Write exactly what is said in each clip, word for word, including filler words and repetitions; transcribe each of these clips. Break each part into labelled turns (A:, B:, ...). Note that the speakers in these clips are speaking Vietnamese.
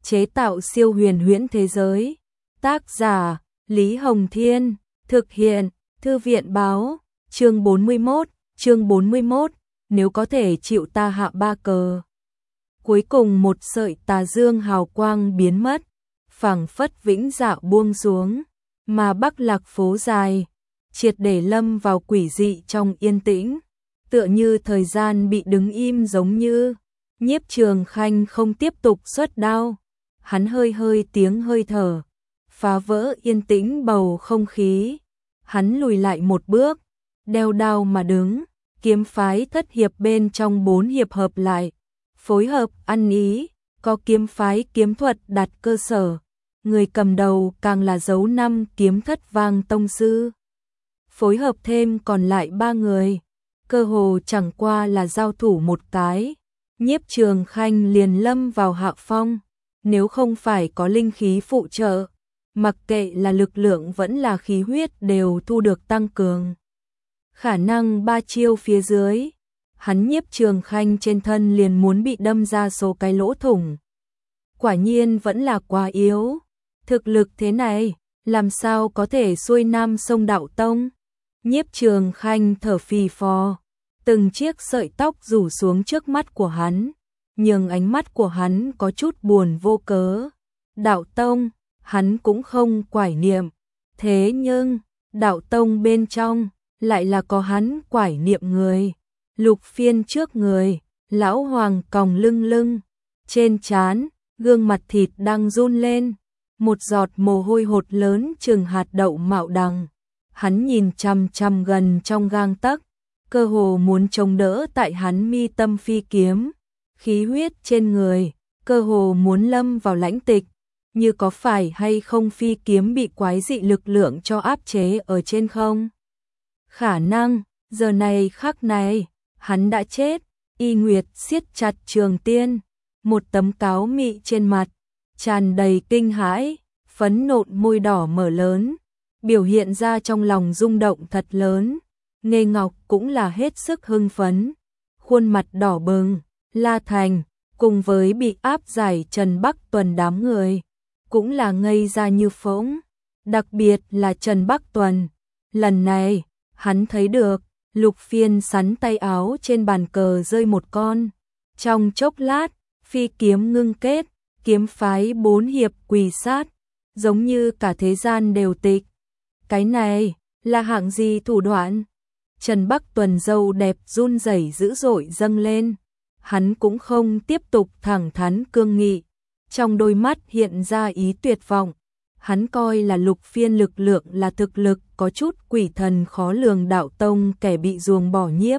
A: chế tạo siêu huyền huyễn thế giới. Tác giả Lý Hồng Thiên, thực hiện Thư viện Báo. Chương bốn mươi mốt, chương bốn mươi mốt, nếu có thể chịu ta hạ ba cờ. Cuối cùng một sợi tà dương hào quang biến mất, phảng phất vĩnh dạ buông xuống, mà Bắc Lạc phố dài triệt để lâm vào quỷ dị trong yên tĩnh, tựa như thời gian bị đứng im giống như. Nhiếp Trường Khanh không tiếp tục xuất đao, hắn hơi hơi tiếng hơi thở, phá vỡ yên tĩnh bầu không khí. Hắn lùi lại một bước, đeo đao mà đứng, kiếm phái thất hiệp bên trong bốn hiệp hợp lại, phối hợp ăn ý, có kiếm phái kiếm thuật đặt cơ sở, người cầm đầu càng là dấu năm kiếm thất vang tông sư. Phối hợp thêm còn lại ba người, cơ hồ chẳng qua là giao thủ một cái, Nhiếp Trường Khanh liền lâm vào hạ phong, nếu không phải có linh khí phụ trợ, mặc kệ là lực lượng vẫn là khí huyết đều thu được tăng cường. Khả năng ba chiêu phía dưới, hắn Nhiếp Trường Khanh trên thân liền muốn bị đâm ra số cái lỗ thủng. Quả nhiên vẫn là quá yếu, thực lực thế này, làm sao có thể xuôi nam sông Đạo Tông. Nhiếp Trường Khanh thở phì phò, từng chiếc sợi tóc rủ xuống trước mắt của hắn, nhưng ánh mắt của hắn có chút buồn vô cớ. Đạo Tông, hắn cũng không quải niệm, thế nhưng, Đạo Tông bên trong, lại là có hắn quải niệm người. Lục Phiên trước người, lão hoàng còng lưng lưng, trên trán, gương mặt thịt đang run lên, một giọt mồ hôi hột lớn chừng hạt đậu mạo đằng. Hắn nhìn chằm chằm gần trong gang tấc, cơ hồ muốn chống đỡ tại hắn mi tâm phi kiếm, khí huyết trên người, cơ hồ muốn lâm vào lãnh tịch, như có phải hay không phi kiếm bị quái dị lực lượng cho áp chế ở trên không. Khả năng, giờ này khắc này, hắn đã chết. Y Nguyệt siết chặt trường tiên, một tấm cáo mị trên mặt, tràn đầy kinh hãi, phấn nộn môi đỏ mở lớn, biểu hiện ra trong lòng rung động thật lớn. Nghê Ngọc cũng là hết sức hưng phấn, khuôn mặt đỏ bừng. La Thành, cùng với bị áp giải Trần Bắc Tuần đám người, cũng là ngây ra như phỗng, đặc biệt là Trần Bắc Tuần. Lần này, hắn thấy được, Lục Phiên sắn tay áo trên bàn cờ rơi một con. Trong chốc lát, phi kiếm ngưng kết, kiếm phái bốn hiệp quỳ sát, giống như cả thế gian đều tịch. Cái này, là hạng gì thủ đoạn? Trần Bắc Tuần râu đẹp run rẩy dữ dội dâng lên. Hắn cũng không tiếp tục thẳng thắn cương nghị, trong đôi mắt hiện ra ý tuyệt vọng. Hắn coi là Lục Phiên lực lượng là thực lực có chút quỷ thần khó lường. Đạo Tông kẻ bị ruồng bỏ. Nhiếp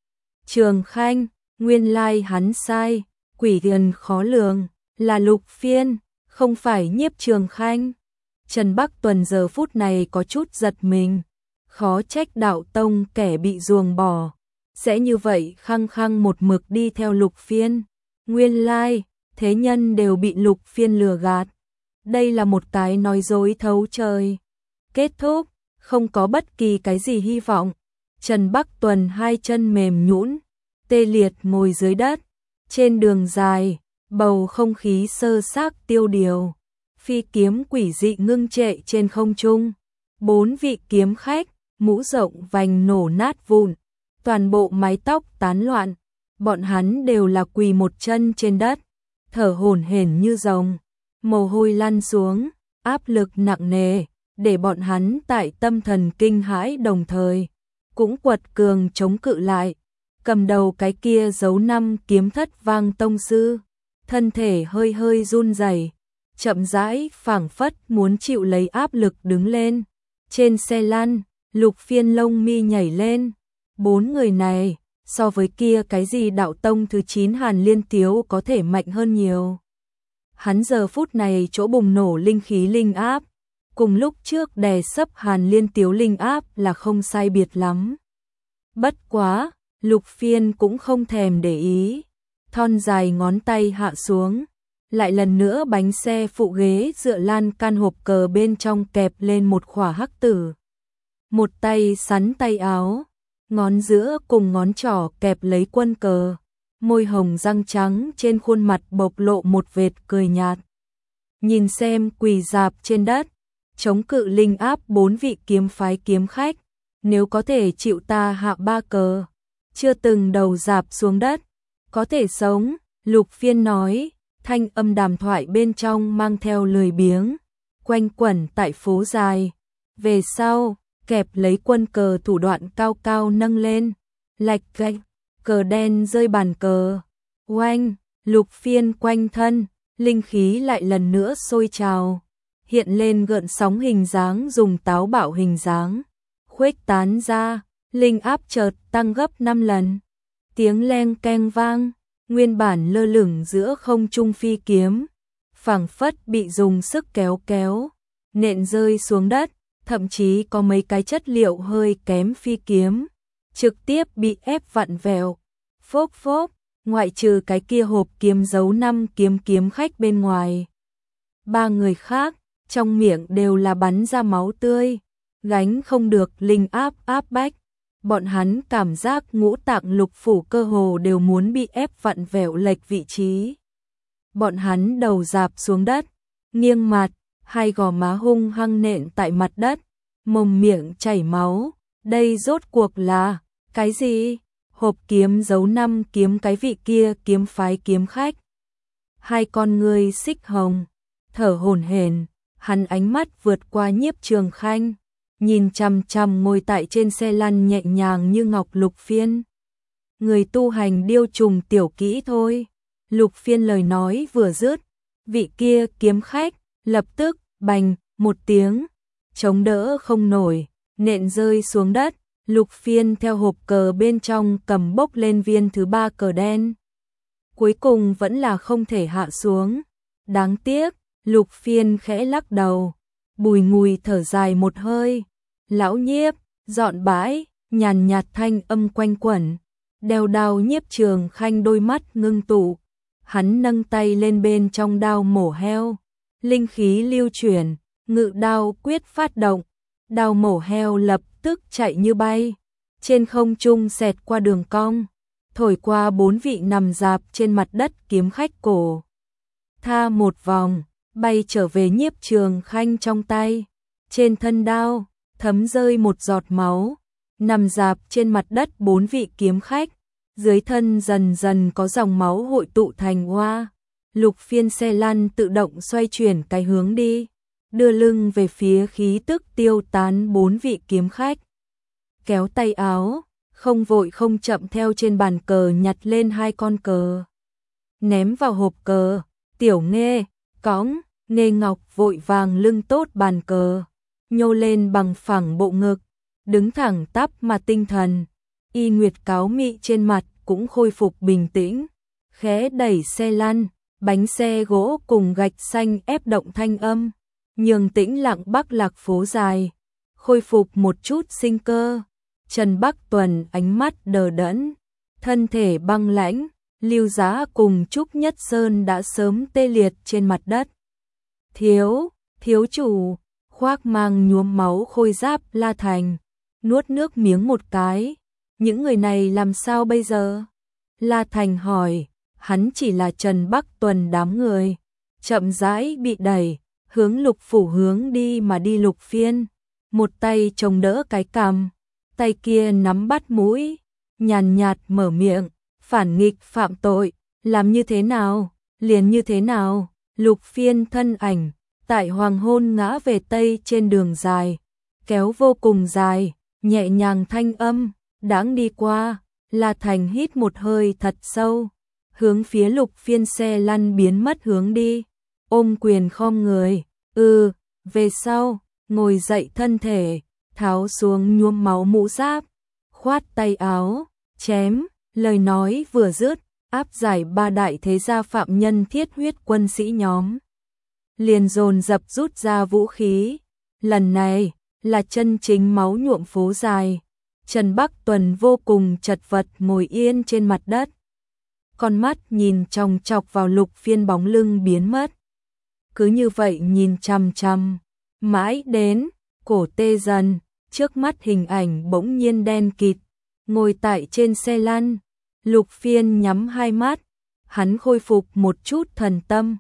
A: Trường Khanh, nguyên lai hắn sai, quỷ thần khó lường là Lục Phiên, không phải Nhiếp Trường Khanh. Trần Bắc Tuần giờ phút này có chút giật mình, khó trách Đạo Tông kẻ bị ruồng bỏ sẽ như vậy khăng khăng một mực đi theo Lục Phiên. Nguyên lai, thế nhân đều bị Lục Phiên lừa gạt. Đây là một cái nói dối thấu trời. Kết thúc, không có bất kỳ cái gì hy vọng. Trần Bắc Tuần hai chân mềm nhũn, tê liệt ngồi dưới đất. Trên đường dài, bầu không khí sơ xác tiêu điều. Phi kiếm quỷ dị ngưng trệ trên không trung. Bốn vị kiếm khách, mũ rộng vành nổ nát vụn, toàn bộ mái tóc tán loạn. Bọn hắn đều là quỳ một chân trên đất, thở hổn hển như rồng, mồ hôi lăn xuống, áp lực nặng nề, để bọn hắn tại tâm thần kinh hãi đồng thời, cũng quật cường chống cự lại. Cầm đầu cái kia giấu năm kiếm thất vang tông sư, thân thể hơi hơi run rẩy, chậm rãi phảng phất muốn chịu lấy áp lực đứng lên. Trên xe lăn, Lục Phiên lông mi nhảy lên. Bốn người này, so với kia cái gì Đạo Tông thứ chín Hàn Liên Tiếu có thể mạnh hơn nhiều. Hắn giờ phút này chỗ bùng nổ linh khí linh áp, cùng lúc trước đè sấp Hàn Liên Tiếu linh áp là không sai biệt lắm. Bất quá, Lục Phiên cũng không thèm để ý, thon dài ngón tay hạ xuống, lại lần nữa bánh xe phụ ghế dựa lan can hộp cờ bên trong kẹp lên một khỏa hắc tử. Một tay sắn tay áo, ngón giữa cùng ngón trỏ kẹp lấy quân cờ, môi hồng răng trắng trên khuôn mặt bộc lộ một vệt cười nhạt. nhìn xem quỳ dạp trên đất, chống cự linh áp bốn vị kiếm phái kiếm khách, nếu có thể chịu ta hạ ba cờ, chưa từng đầu dạp xuống đất, có thể sống. Lục Phiên nói, thanh âm đàm thoại bên trong mang theo lười biếng, quanh quẩn tại phố dài. Về sau, kẹp lấy quân cờ thủ đoạn cao cao nâng lên, lạch gạch, cờ đen rơi bàn cờ. Oanh, Lục Phiên quanh thân, linh khí lại lần nữa sôi trào, hiện lên gợn sóng hình dáng dùng táo bạo hình dáng, khuếch tán ra, linh áp chợt tăng gấp năm lần. Tiếng leng keng vang, nguyên bản lơ lửng giữa không trung phi kiếm, phảng phất bị dùng sức kéo kéo, nện rơi xuống đất, thậm chí có mấy cái chất liệu hơi kém phi kiếm, trực tiếp bị ép vặn vẹo. Phốc phốc, ngoại trừ cái kia hộp kiếm giấu năm kiếm kiếm khách bên ngoài. Ba người khác, trong miệng đều là bắn ra máu tươi, gánh không được linh áp áp bách. Bọn hắn cảm giác ngũ tạng lục phủ cơ hồ đều muốn bị ép vặn vẹo lệch vị trí. Bọn hắn đầu dạp xuống đất, nghiêng mặt, hai gò má hung hăng nện tại mặt đất, mồm miệng chảy máu. Đây rốt cuộc là cái gì? Hộp kiếm giấu năm kiếm cái vị kia kiếm phái kiếm khách. Hai con ngươi xích hồng, thở hổn hển, hắn ánh mắt vượt qua Nhiếp Trường Khanh, nhìn chằm chằm ngồi tại trên xe lăn nhẹ nhàng như ngọc Lục Phiên. Người tu hành điêu trùng tiểu kỹ thôi. Lục Phiên lời nói vừa dứt, vị kia kiếm khách lập tức bành một tiếng, chống đỡ không nổi, nện rơi xuống đất. Lục Phiên theo hộp cờ bên trong cầm bốc lên viên thứ ba cờ đen. Cuối cùng vẫn là không thể hạ xuống. Đáng tiếc, Lục Phiên khẽ lắc đầu, bùi ngùi thở dài một hơi. Lão Nhiếp, dọn bãi, nhàn nhạt thanh âm quanh quẩn. Đeo đao Nhiếp Trường Khanh đôi mắt ngưng tụ. Hắn nâng tay lên bên trong đao mổ heo. Linh khí lưu chuyển, ngự đao quyết phát động. Đao mổ heo lập tức chạy như bay, trên không trung xẹt qua đường cong, thổi qua bốn vị nằm dạp trên mặt đất kiếm khách cổ. Tha một vòng, bay trở về Nhiếp Trường Khanh trong tay. Trên thân đao, thấm rơi một giọt máu, nằm dạp trên mặt đất bốn vị kiếm khách, dưới thân dần dần có dòng máu hội tụ thành hoa. Lục Phiên xe lăn tự động xoay chuyển cái hướng đi, đưa lưng về phía khí tức tiêu tán bốn vị kiếm khách. Kéo tay áo, không vội không chậm theo trên bàn cờ nhặt lên hai con cờ. Ném vào hộp cờ, Tiểu Nghê, cõng, Nghê Ngọc vội vàng lưng tốt bàn cờ, nhô lên bằng phẳng bộ ngực, đứng thẳng tắp mà tinh thần. Y Nguyệt cáo mị trên mặt cũng khôi phục bình tĩnh, khẽ đẩy xe lăn, bánh xe gỗ cùng gạch xanh ép động thanh âm, nhường tĩnh lặng Bắc Lạc phố dài, khôi phục một chút sinh cơ. Trần Bắc Tuần ánh mắt đờ đẫn, thân thể băng lãnh, Lưu Giá cùng Trúc Nhất Sơn đã sớm tê liệt trên mặt đất. Thiếu, thiếu chủ, khoác mang nhuốm máu khôi giáp La Thành, nuốt nước miếng một cái, những người này làm sao bây giờ? La Thành hỏi, hắn chỉ là Trần Bắc Tuần đám người, chậm rãi bị đẩy, hướng Lục phủ hướng đi mà đi. Lục Phiên, một tay chống đỡ cái cằm, tay kia nắm bắt mũi, nhàn nhạt mở miệng, phản nghịch phạm tội, làm như thế nào, liền như thế nào. Lục Phiên thân ảnh, tại hoàng hôn ngã về tây trên đường dài, kéo vô cùng dài, nhẹ nhàng thanh âm, đãng đi qua. La Thành hít một hơi thật sâu, hướng phía Lục Phiên xe lăn biến mất hướng đi, ôm quyền khom người, ừ, về sau, ngồi dậy thân thể, tháo xuống nhuốm máu mũ giáp, khoát tay áo, chém, lời nói vừa dứt, áp giải ba đại thế gia phạm nhân thiết huyết quân sĩ nhóm. Liền dồn dập rút ra vũ khí, lần này là chân chính máu nhuộm phố dài. Trần Bắc Tuần vô cùng chật vật ngồi yên trên mặt đất, con mắt nhìn chòng chọc vào Lục Phiên bóng lưng biến mất. Cứ như vậy nhìn chằm chằm, mãi đến cổ tê dần, trước mắt hình ảnh bỗng nhiên đen kịt, ngồi tại trên xe lăn. Lục Phiên nhắm hai mắt, hắn khôi phục một chút thần tâm,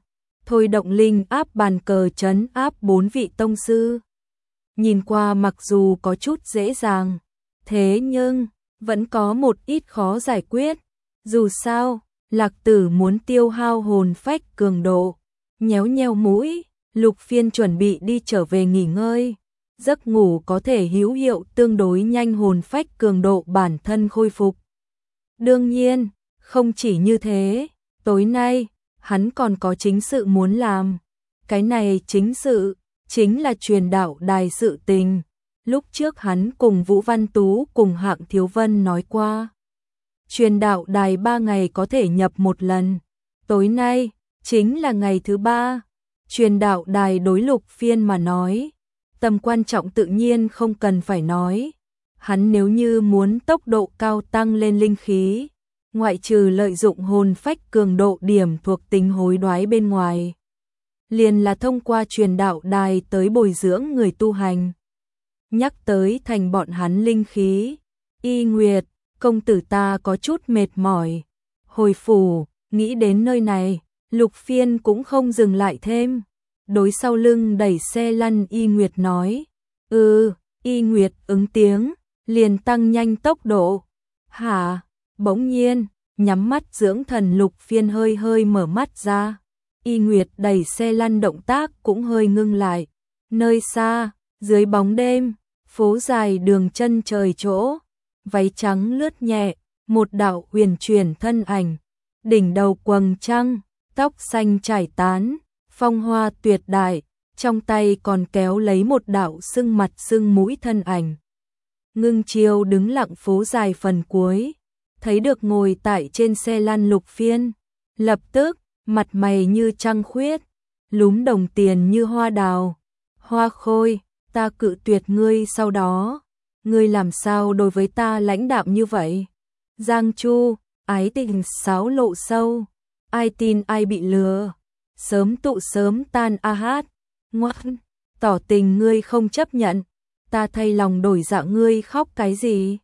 A: thôi động linh áp bàn cờ trấn áp bốn vị tông sư. Nhìn qua mặc dù có chút dễ dàng, thế nhưng vẫn có một ít khó giải quyết. Dù sao, Lạc Tử muốn tiêu hao hồn phách cường độ. Nhéo nheo mũi, Lục Phiên chuẩn bị đi trở về nghỉ ngơi. Giấc ngủ có thể hữu hiệu tương đối nhanh hồn phách cường độ bản thân khôi phục. Đương nhiên, không chỉ như thế, tối nay, hắn còn có chính sự muốn làm. Cái này chính sự, chính là truyền đạo đài sự tình. Lúc trước hắn cùng Vũ Văn Tú cùng Hạng Thiếu Vân nói qua. Truyền đạo đài ba ngày có thể nhập một lần. Tối nay, chính là ngày thứ ba. Truyền đạo đài đối Lục Phiên mà nói. Tầm quan trọng tự nhiên không cần phải nói. Hắn nếu như muốn tốc độ cao tăng lên linh khí, ngoại trừ lợi dụng hồn phách cường độ điểm thuộc tính hối đoái bên ngoài, liền là thông qua truyền đạo đài tới bồi dưỡng người tu hành. Nhắc tới thành bọn hắn linh khí, Y Nguyệt, công tử ta có chút mệt mỏi. Hồi phủ, nghĩ đến nơi này, Lục Phiên cũng không dừng lại thêm. Đối sau lưng đẩy xe lăn Y Nguyệt nói. Ừ, Y Nguyệt ứng tiếng, liền tăng nhanh tốc độ. Hả? Bỗng nhiên, nhắm mắt dưỡng thần Lục Phiên hơi hơi mở mắt ra. Y Nguyệt đẩy xe lăn động tác cũng hơi ngưng lại. Nơi xa, dưới bóng đêm, phố dài đường chân trời chỗ, váy trắng lướt nhẹ, một đạo huyền chuyển thân ảnh, đỉnh đầu quầng trăng, tóc xanh trải tán, phong hoa tuyệt đại, trong tay còn kéo lấy một đạo sưng mặt sưng mũi thân ảnh. Ngưng Chiêu đứng lặng phố dài phần cuối, thấy được ngồi tại trên xe lăn Lục Phiên, lập tức, mặt mày như trăng khuyết, lúm đồng tiền như hoa đào. Hoa Khôi, ta cự tuyệt ngươi sau đó, ngươi làm sao đối với ta lãnh đạm như vậy? Giang Chu, ái tình sáo lộ sâu, ai tin ai bị lừa, sớm tụ sớm tan a hát, ngoan, tỏ tình ngươi không chấp nhận, ta thay lòng đổi dạ ngươi khóc cái gì?